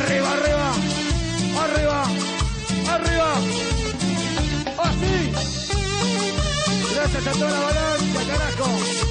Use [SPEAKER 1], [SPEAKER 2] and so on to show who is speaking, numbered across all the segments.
[SPEAKER 1] Arriba, arriba, arriba, arriba. Así. Gracias a toda la avalancha, carajo.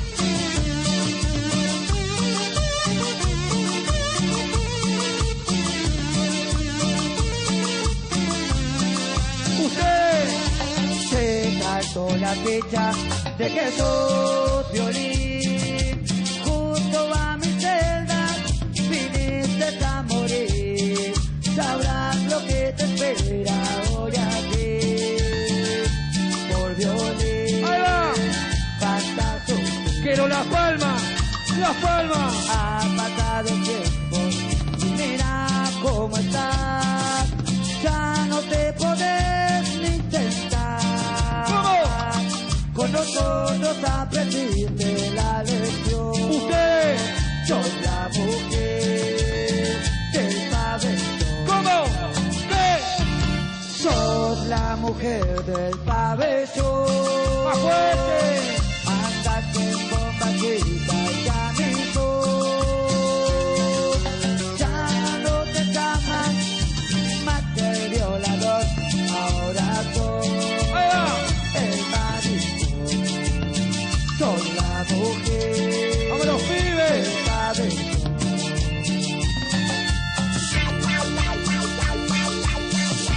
[SPEAKER 1] Usted
[SPEAKER 2] Se calzó la fecha de que sos violín. Justo a mi celda viniste a morir. Sabrás lo que te espera hoy aquí. Por violín.
[SPEAKER 1] ahí va.
[SPEAKER 2] Basta sufrir.
[SPEAKER 1] Quiero las palmas, las palmas.
[SPEAKER 2] Ha pasado el tiempo y mira cómo estás. Ya no te podés ni intentar.
[SPEAKER 1] ¿Cómo?
[SPEAKER 2] Con nosotros aprendiste la lección.
[SPEAKER 1] Usted.
[SPEAKER 2] Sos la mujer del pabellón.
[SPEAKER 1] ¿Cómo? ¿Qué?
[SPEAKER 2] Sos la mujer del pabellón.
[SPEAKER 1] ¡Más fuerte!
[SPEAKER 2] Andate en bombachita y camisón. Ya no te llaman más que el violador. Ahora sos
[SPEAKER 1] Ahí va.
[SPEAKER 2] el marido. Sos la mujer
[SPEAKER 1] ¡Vámonos, pibes!
[SPEAKER 2] del pabellón.